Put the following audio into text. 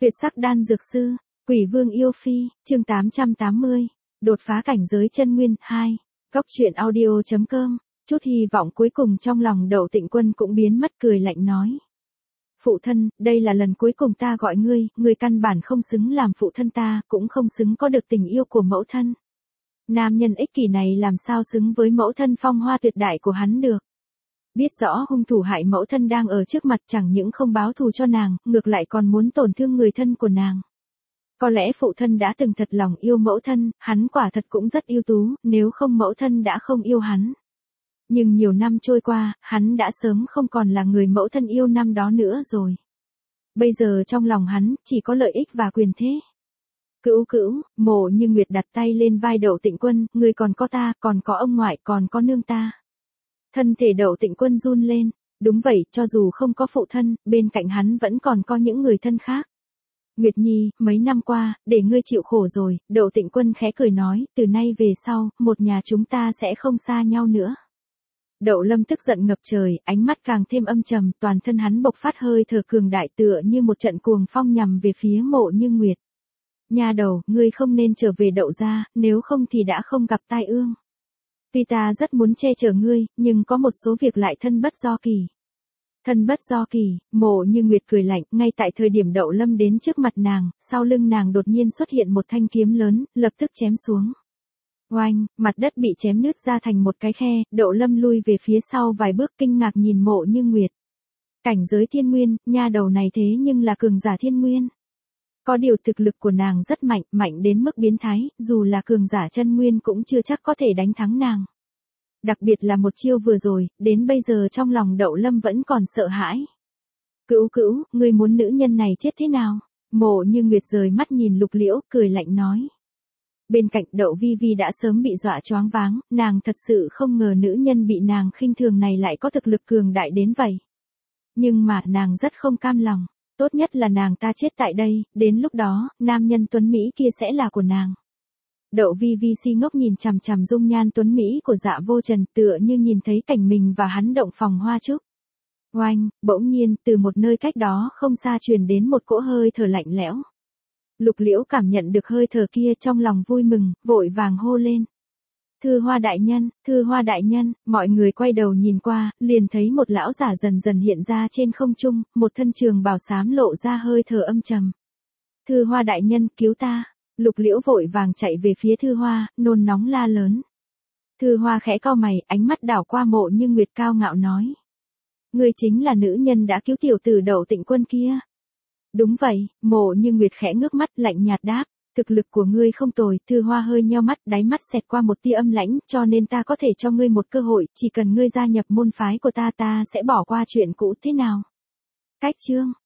Tuyệt sắc đan dược sư, Quỷ Vương yêu phi, chương 880, đột phá cảnh giới chân nguyên 2. Góc truyện audio.com, chút hy vọng cuối cùng trong lòng Đậu Tịnh Quân cũng biến mất, cười lạnh nói. Phụ thân, đây là lần cuối cùng ta gọi ngươi, ngươi căn bản không xứng làm phụ thân ta, cũng không xứng có được tình yêu của mẫu thân. Nam nhân ích kỷ này làm sao xứng với mẫu thân phong hoa tuyệt đại của hắn được. Biết rõ hung thủ hại mẫu thân đang ở trước mặt, chẳng những không báo thù cho nàng, ngược lại còn muốn tổn thương người thân của nàng. Có lẽ phụ thân đã từng thật lòng yêu mẫu thân, hắn quả thật cũng rất ưu tú, nếu không mẫu thân đã không yêu hắn. Nhưng nhiều năm trôi qua, hắn đã sớm không còn là người mẫu thân yêu năm đó nữa rồi. Bây giờ trong lòng hắn, chỉ có lợi ích và quyền thế. Cữu cữu, Mộ Như Nguyệt đặt tay lên vai Đậu Tịnh Quân, người còn có ta, còn có ông ngoại, còn có nương ta. Thân thể Đậu Tịnh Quân run lên, đúng vậy, cho dù không có phụ thân, bên cạnh hắn vẫn còn có những người thân khác. Nguyệt Nhi, mấy năm qua, để ngươi chịu khổ rồi, Đậu Tịnh Quân khẽ cười nói, từ nay về sau, một nhà chúng ta sẽ không xa nhau nữa. Đậu Lâm tức giận ngập trời, ánh mắt càng thêm âm trầm, toàn thân hắn bộc phát hơi thở cường đại tựa như một trận cuồng phong nhằm về phía Mộ Như Nguyệt. Nha đầu, ngươi không nên trở về Đậu gia, nếu không thì đã không gặp tai ương. Tuy ta rất muốn che chở ngươi, nhưng có một số việc lại thân bất do kỳ. Thân bất do kỳ, Mộ Như Nguyệt cười lạnh, ngay tại thời điểm Đậu Lâm đến trước mặt nàng, sau lưng nàng đột nhiên xuất hiện một thanh kiếm lớn, lập tức chém xuống. Oanh, mặt đất bị chém nứt ra thành một cái khe, Đậu Lâm lui về phía sau vài bước kinh ngạc nhìn Mộ Như Nguyệt. Cảnh giới thiên nguyên, nha đầu này thế nhưng là cường giả thiên nguyên. Có điều thực lực của nàng rất mạnh, mạnh đến mức biến thái, dù là cường giả chân nguyên cũng chưa chắc có thể đánh thắng nàng. Đặc biệt là một chiêu vừa rồi, đến bây giờ trong lòng Đậu Lâm vẫn còn sợ hãi. Cữu cữu, ngươi muốn nữ nhân này chết thế nào? Mộ Như Nguyệt rời mắt nhìn Lục Liễu, cười lạnh nói. Bên cạnh Đậu Vi Vi đã sớm bị dọa choáng váng, nàng thật sự không ngờ nữ nhân bị nàng khinh thường này lại có thực lực cường đại đến vậy. Nhưng mà nàng rất không cam lòng, tốt nhất là nàng ta chết tại đây, đến lúc đó, nam nhân tuấn Mỹ kia sẽ là của nàng. Đậu Vi Vi si ngốc nhìn chằm chằm dung nhan tuấn Mỹ của Dạ Vô Trần, tựa như nhìn thấy cảnh mình và hắn động phòng hoa trúc. Oanh, bỗng nhiên, từ một nơi cách đó không xa truyền đến một cỗ hơi thở lạnh lẽo. Lục Liễu cảm nhận được hơi thở kia trong lòng vui mừng, vội vàng hô lên. Thư Hoa đại nhân, mọi người quay đầu nhìn qua, liền thấy một lão giả dần dần hiện ra trên không trung, một thân trường bào xám lộ ra hơi thở âm trầm. Thư Hoa đại nhân, cứu ta. Lục Liễu vội vàng chạy về phía Thư Hoa, nôn nóng la lớn. Thư Hoa khẽ cau mày, ánh mắt đảo qua Mộ Như Nguyệt cao ngạo nói. Ngươi chính là nữ nhân đã cứu tiểu tử Đậu Tịnh Quân kia. Đúng vậy, Mộ Như Nguyệt khẽ ngước mắt lạnh nhạt đáp, thực lực của ngươi không tồi. Thư Hoa hơi nheo mắt, đáy mắt xẹt qua một tia âm lãnh, cho nên ta có thể cho ngươi một cơ hội, chỉ cần ngươi gia nhập môn phái của ta, ta sẽ bỏ qua chuyện cũ, thế nào? Cách chương,